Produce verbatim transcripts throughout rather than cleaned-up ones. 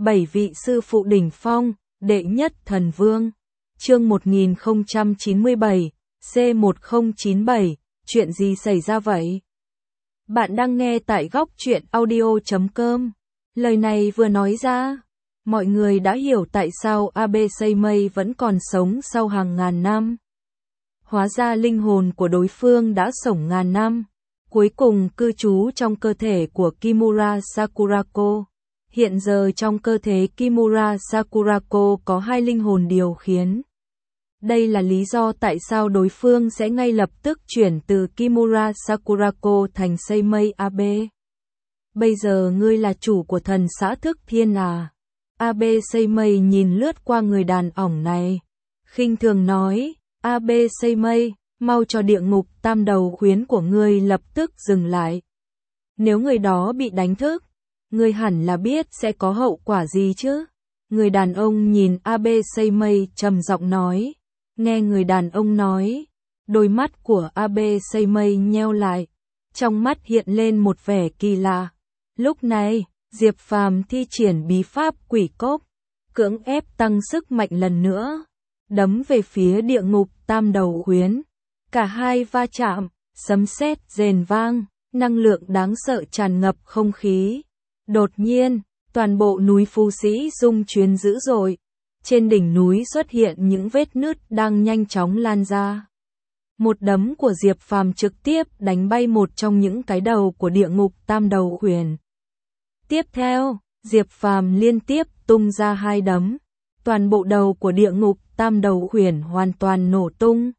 bảy vị sư phụ đỉnh phong, đệ nhất thần vương. Chương một nghìn không trăm chín mươi bảy, C một không chín bảy, chuyện gì xảy ra vậy? Bạn đang nghe tại góc truyện audio chấm com. Lời này vừa nói ra, mọi người đã hiểu tại sao Abe Seimei vẫn còn sống sau hàng ngàn năm. Hóa ra linh hồn của đối phương đã sống ngàn năm, cuối cùng cư trú trong cơ thể của Kimura Sakurako. Hiện giờ trong cơ thể Kimura Sakurako có hai linh hồn điều khiển. Đây là lý do tại sao đối phương sẽ ngay lập tức chuyển từ Kimura Sakurako thành Seimei Abe. Bây giờ ngươi là chủ của thần xã Thức Thiên à? Abe Seimei nhìn lướt qua người đàn ông này, khinh thường nói, Abe Seimei, mau cho địa ngục tam đầu khuyến của ngươi lập tức dừng lại. Nếu người đó bị đánh thức, ngươi hẳn là biết sẽ có hậu quả gì chứ? Người đàn ông nhìn Abe Seimei trầm giọng nói. Nghe người đàn ông nói, đôi mắt của Abe Seimei nheo lại, trong mắt hiện lên một vẻ kỳ lạ. Lúc này, Diệp Phàm thi triển bí pháp quỷ cốc, cưỡng ép tăng sức mạnh lần nữa, đấm về phía địa ngục tam đầu khuyến. Cả hai va chạm, sấm sét rền vang, năng lượng đáng sợ tràn ngập không khí. Đột nhiên, toàn bộ núi Phú Sĩ rung chuyển dữ dội. Trên đỉnh núi xuất hiện những vết nứt đang nhanh chóng lan ra. Một đấm của Diệp Phàm trực tiếp đánh bay một trong những cái đầu của địa ngục tam đầu khuyển. Tiếp theo, Diệp Phàm liên tiếp tung ra hai đấm. Toàn bộ đầu của địa ngục tam đầu khuyển hoàn toàn nổ tung.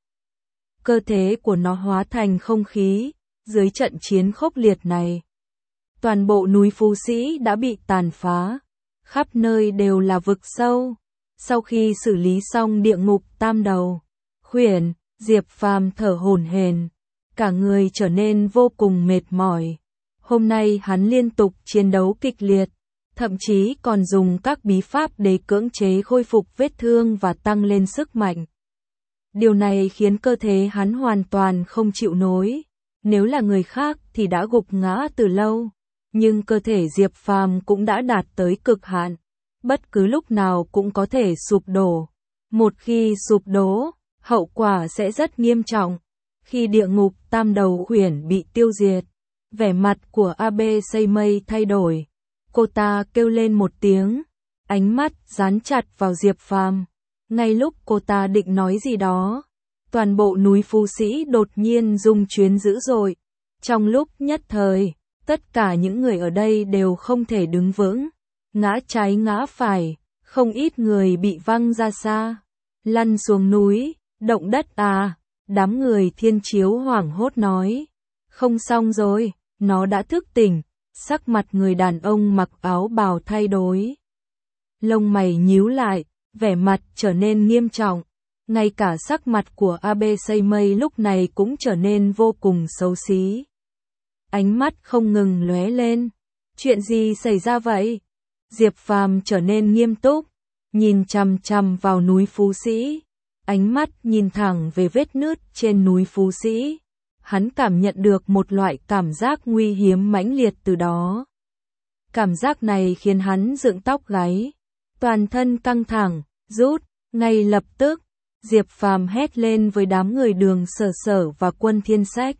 Cơ thể của nó hóa thành không khí, dưới trận chiến khốc liệt này. Toàn bộ núi Phú Sĩ đã bị tàn phá, khắp nơi đều là vực sâu. Sau khi xử lý xong địa ngục tam đầu khuyển, Diệp Phàm thở hổn hển, cả người trở nên vô cùng mệt mỏi. Hôm nay hắn liên tục chiến đấu kịch liệt, thậm chí còn dùng các bí pháp để cưỡng chế khôi phục vết thương và tăng lên sức mạnh. Điều này khiến cơ thể hắn hoàn toàn không chịu nổi. Nếu là người khác thì đã gục ngã từ lâu, nhưng cơ thể Diệp Phàm cũng đã đạt tới cực hạn. Bất cứ lúc nào cũng có thể sụp đổ. Một khi sụp đổ, hậu quả sẽ rất nghiêm trọng. Khi địa ngục tam đầu khuyển bị tiêu diệt, vẻ mặt của Abe Seimei thay đổi. Cô ta kêu lên một tiếng, ánh mắt dán chặt vào Diệp Phàm. Ngay lúc cô ta định nói gì đó, toàn bộ núi Phú Sĩ đột nhiên rung chuyển dữ dội. Trong lúc nhất thời, tất cả những người ở đây đều không thể đứng vững. Ngã trái ngã phải, không ít người bị văng ra xa, lăn xuống núi, động đất à, đám người Thiên Chiếu hoảng hốt nói, không xong rồi, nó đã thức tỉnh, sắc mặt người đàn ông mặc áo bào thay đổi. Lông mày nhíu lại, vẻ mặt trở nên nghiêm trọng, ngay cả sắc mặt của Abe Seimei lúc này cũng trở nên vô cùng xấu xí. Ánh mắt không ngừng lóe lên, chuyện gì xảy ra vậy? Diệp Phàm trở nên nghiêm túc, nhìn chằm chằm vào núi Phú Sĩ, ánh mắt nhìn thẳng về vết nứt trên núi Phú Sĩ. Hắn cảm nhận được một loại cảm giác nguy hiểm mãnh liệt từ đó. Cảm giác này khiến hắn dựng tóc gáy, toàn thân căng thẳng, rút, ngay lập tức, Diệp Phàm hét lên với đám người Đường Sở Sở và Quân Thiên Sách.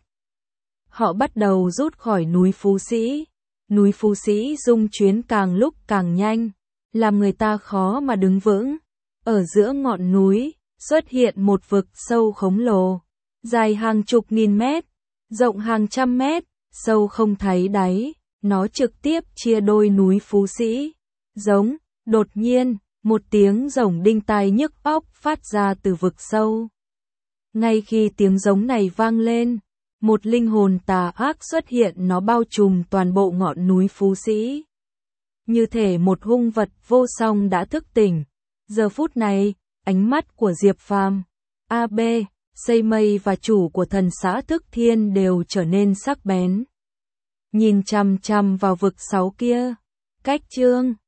Họ bắt đầu rút khỏi núi Phú Sĩ. Núi Phú Sĩ rung chuyển càng lúc càng nhanh, làm người ta khó mà đứng vững. Ở giữa ngọn núi, xuất hiện một vực sâu khổng lồ, dài hàng chục nghìn mét, rộng hàng trăm mét, sâu không thấy đáy. Nó trực tiếp chia đôi núi Phú Sĩ. Giống, đột nhiên, một tiếng rồng đinh tai nhức óc phát ra từ vực sâu. Ngay khi tiếng giống này vang lên, một linh hồn tà ác xuất hiện, nó bao trùm toàn bộ ngọn núi Phú Sĩ. Như thể một hung vật vô song đã thức tỉnh. Giờ phút này, ánh mắt của Diệp Phàm, Abe Seimei và chủ của thần xã Thức Thiên đều trở nên sắc bén. Nhìn chằm chằm vào vực sáu kia. Cách chương